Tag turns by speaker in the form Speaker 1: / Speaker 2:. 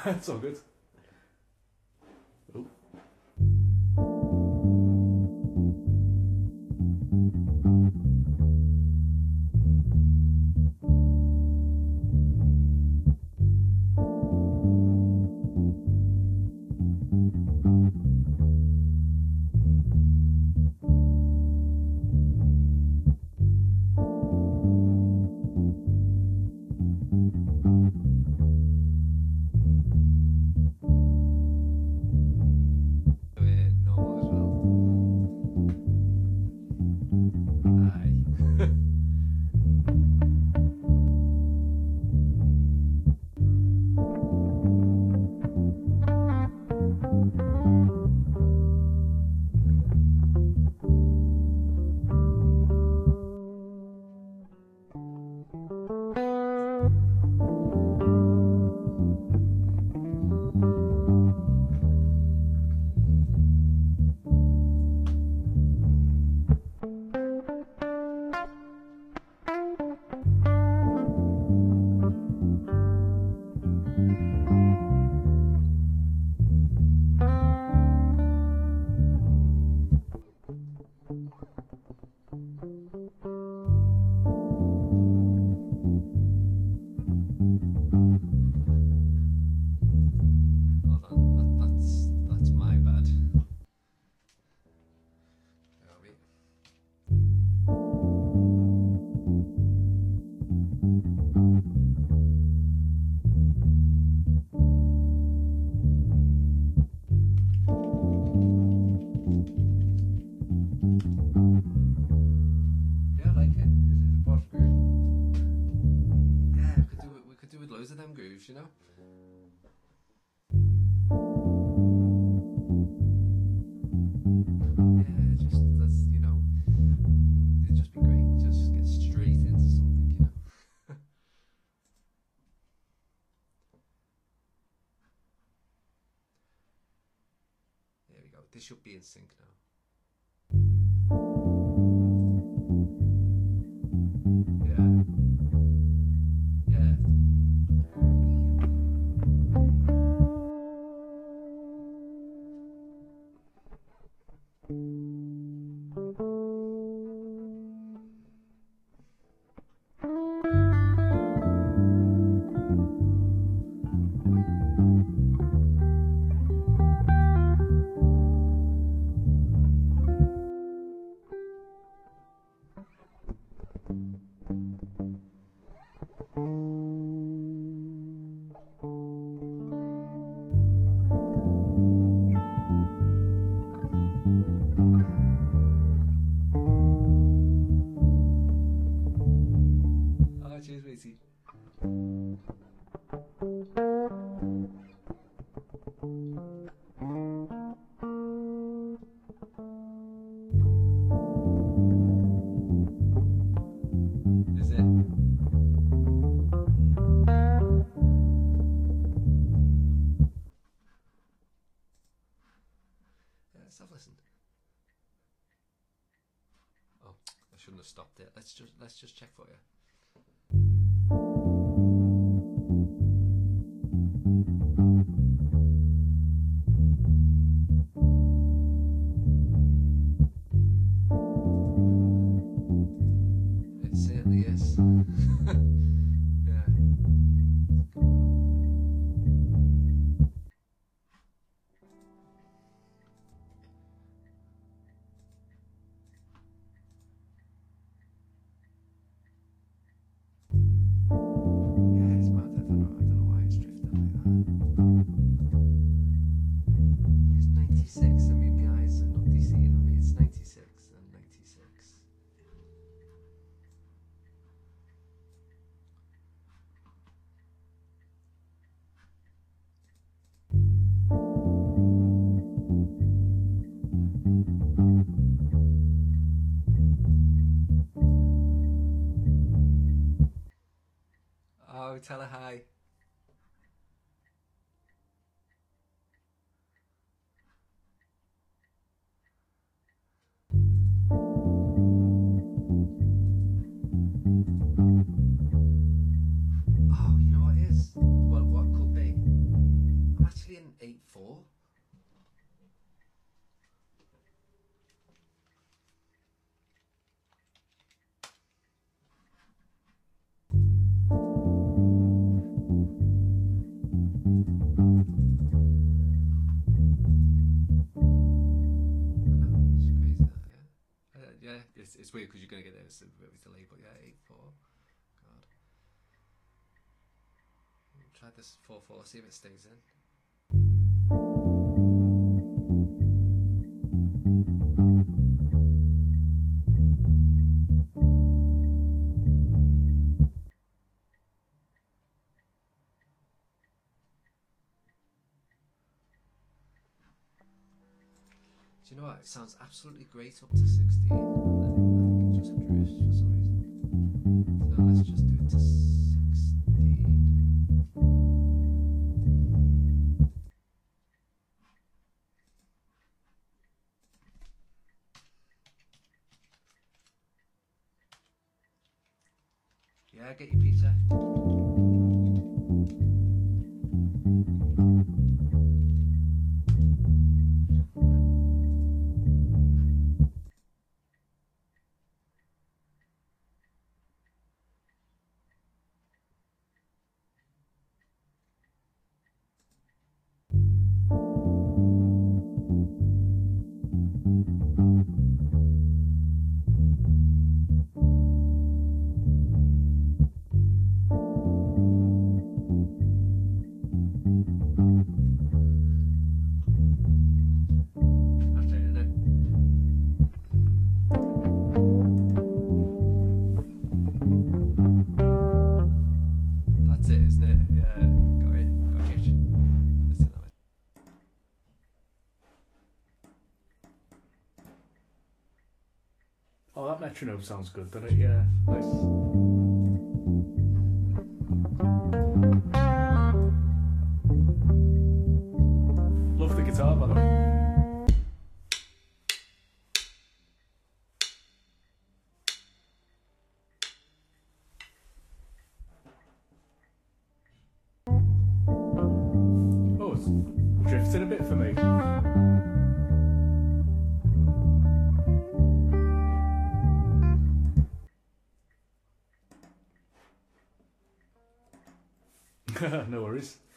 Speaker 1: It's all good. Oh.
Speaker 2: Normal as well. Aye. Hold on, that's my bad. There we Yeah, I like it. It's a posh groove. Yeah, we could do with loads of them grooves, you know? Yeah, just that's it'd just be great. Just get straight into something, you know. There we go. This should be in sync now. Yeah. Yeah. Oh, cheers, matey. Is it? Yeah, let's have a listen. Oh, I shouldn't have stopped it. Let's just check for you. It certainly is. Yeah. Yeah, it's mad. I don't know why it's drifting like that. It's 96. I mean, my eyes are not deceiving me. It's 96 and 96. Oh, tell her hi. Oh, you know what it is? Well, what could be? because you're going to get there with a bit of a delay, but yeah, 8-4. God. Try this 4-4, see if it stays in. Do you know what? It sounds absolutely great up to 16, and then I think it just drifts for some reason. So let's just do it to 16. Yeah, get your pizza. That's it, isn't it? Yeah, got it. Got it. Let's do that way.
Speaker 1: Oh, that metronome sounds good, doesn't it? Yeah, nice. Love the guitar, by the way. Oh, it's drifting a bit for me. No worries.